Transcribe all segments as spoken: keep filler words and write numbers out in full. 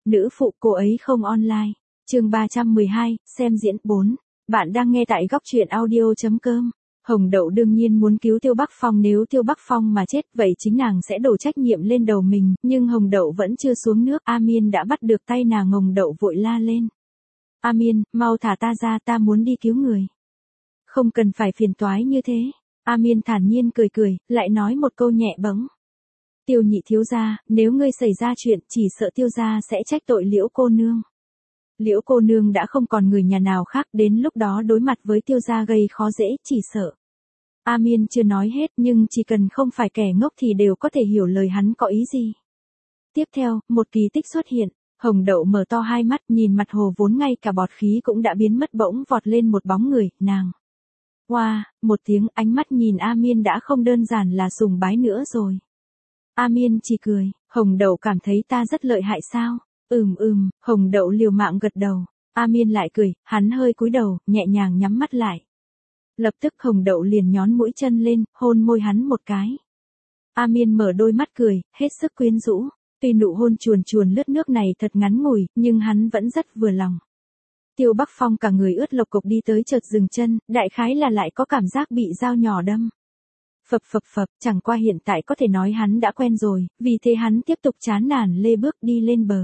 Nữ phụ cô ấy không online. Chương ba trăm mười hai, xem diễn bốn. Bạn đang nghe tại góc truyện audio chấm com. Hồng Đậu đương nhiên muốn cứu Tiêu Bắc Phong, nếu Tiêu Bắc Phong mà chết vậy chính nàng sẽ đổ trách nhiệm lên đầu mình, nhưng Hồng Đậu vẫn chưa xuống nước, A Miên đã bắt được tay nàng. Hồng Đậu vội la lên. A Miên, mau thả ta ra, ta muốn đi cứu người. Không cần phải phiền toái như thế. A Miên thản nhiên cười cười, lại nói một câu nhẹ bẫng. Tiêu nhị thiếu gia, nếu ngươi xảy ra chuyện, chỉ sợ Tiêu gia sẽ trách tội Liễu cô nương. Liễu cô nương đã không còn người nhà nào khác, đến lúc đó đối mặt với Tiêu gia gây khó dễ, chỉ sợ. A Miên chưa nói hết, nhưng chỉ cần không phải kẻ ngốc thì đều có thể hiểu lời hắn có ý gì. Tiếp theo, một kỳ tích xuất hiện. Hồng Đậu mở to hai mắt, nhìn mặt hồ vốn ngay cả bọt khí cũng đã biến mất, bỗng vọt lên một bóng người, nàng. Wow, một tiếng, ánh mắt nhìn A Miên đã không đơn giản là sùng bái nữa rồi. A Miên chỉ cười. Hồng Đậu cảm thấy ta rất lợi hại sao? Ừm ừm, Hồng Đậu liều mạng gật đầu. A Miên lại cười, hắn hơi cúi đầu, nhẹ nhàng nhắm mắt lại. Lập tức Hồng Đậu liền nhón mũi chân lên, hôn môi hắn một cái. A Miên mở đôi mắt cười, hết sức quyến rũ. Tuy nụ hôn chuồn chuồn lướt nước này thật ngắn ngủi, nhưng hắn vẫn rất vừa lòng. Tiêu Bắc Phong cả người ướt lộc cộc đi tới chợt dừng chân, đại khái là lại có cảm giác bị dao nhỏ đâm. Phập phập phập, chẳng qua hiện tại có thể nói hắn đã quen rồi, vì thế hắn tiếp tục chán nản lê bước đi lên bờ.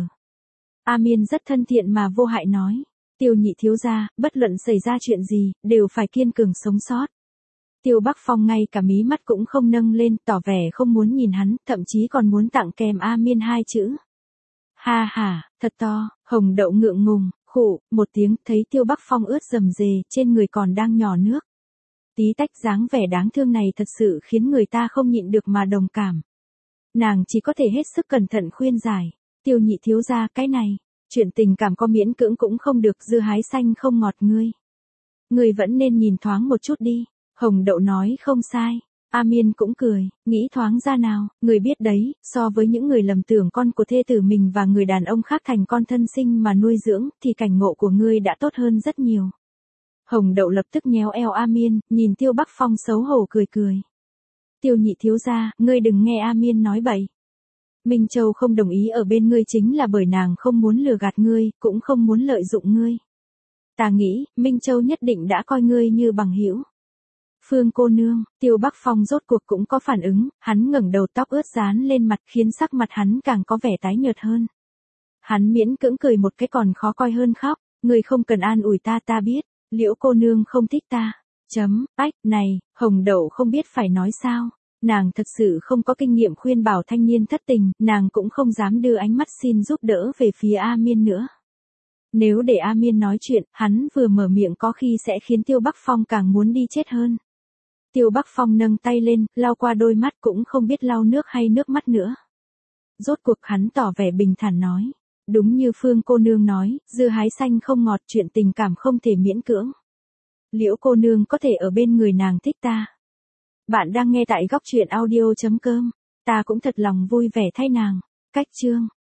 A Miên rất thân thiện mà vô hại nói. Tiêu nhị thiếu gia, bất luận xảy ra chuyện gì, đều phải kiên cường sống sót. Tiêu Bắc Phong ngay cả mí mắt cũng không nâng lên, tỏ vẻ không muốn nhìn hắn, thậm chí còn muốn tặng kèm A Miên hai chữ. Ha ha, thật to. Hồng Đậu ngượng ngùng, khụ, một tiếng, thấy Tiêu Bắc Phong ướt rầm rề, trên người còn đang nhỏ nước. Tí tách dáng vẻ đáng thương này thật sự khiến người ta không nhịn được mà đồng cảm. Nàng chỉ có thể hết sức cẩn thận khuyên giải. Tiêu nhị thiếu gia, cái này, chuyện tình cảm có miễn cưỡng cũng không được, dưa hái xanh không ngọt ngươi. Ngươi vẫn nên nhìn thoáng một chút đi. Hồng Đậu nói không sai. A Miên cũng cười, nghĩ thoáng ra nào, người biết đấy, so với những người lầm tưởng con của thê tử mình và người đàn ông khác thành con thân sinh mà nuôi dưỡng, thì cảnh ngộ của ngươi đã tốt hơn rất nhiều. Hồng Đậu lập tức nhéo eo A Miên, nhìn Tiêu Bắc Phong xấu hổ cười cười. Tiêu nhị thiếu gia, ngươi đừng nghe A Miên nói bậy. Minh Châu không đồng ý ở bên ngươi chính là bởi nàng không muốn lừa gạt ngươi, cũng không muốn lợi dụng ngươi. Ta nghĩ, Minh Châu nhất định đã coi ngươi như bằng hữu. Phương cô nương, Tiêu Bắc Phong rốt cuộc cũng có phản ứng, hắn ngẩng đầu, tóc ướt dán lên mặt khiến sắc mặt hắn càng có vẻ tái nhợt hơn. Hắn miễn cưỡng cười một cái còn khó coi hơn khóc, ngươi không cần an ủi ta, ta biết, Liễu cô nương không thích ta. Chấm, ách, này, Hồng Đậu không biết phải nói sao, nàng thật sự không có kinh nghiệm khuyên bảo thanh niên thất tình, nàng cũng không dám đưa ánh mắt xin giúp đỡ về phía A Miên nữa. Nếu để A Miên nói chuyện, hắn vừa mở miệng có khi sẽ khiến Tiêu Bắc Phong càng muốn đi chết hơn. Tiêu Bắc Phong nâng tay lên, lau qua đôi mắt cũng không biết lau nước hay nước mắt nữa. Rốt cuộc hắn tỏ vẻ bình thản nói. Đúng như Phương cô nương nói, dưa hái xanh không ngọt, chuyện tình cảm không thể miễn cưỡng. Liễu cô nương có thể ở bên người nàng thích ta. Bạn đang nghe tại góc truyện audio chấm com. Ta cũng thật lòng vui vẻ thay nàng. Cách chương.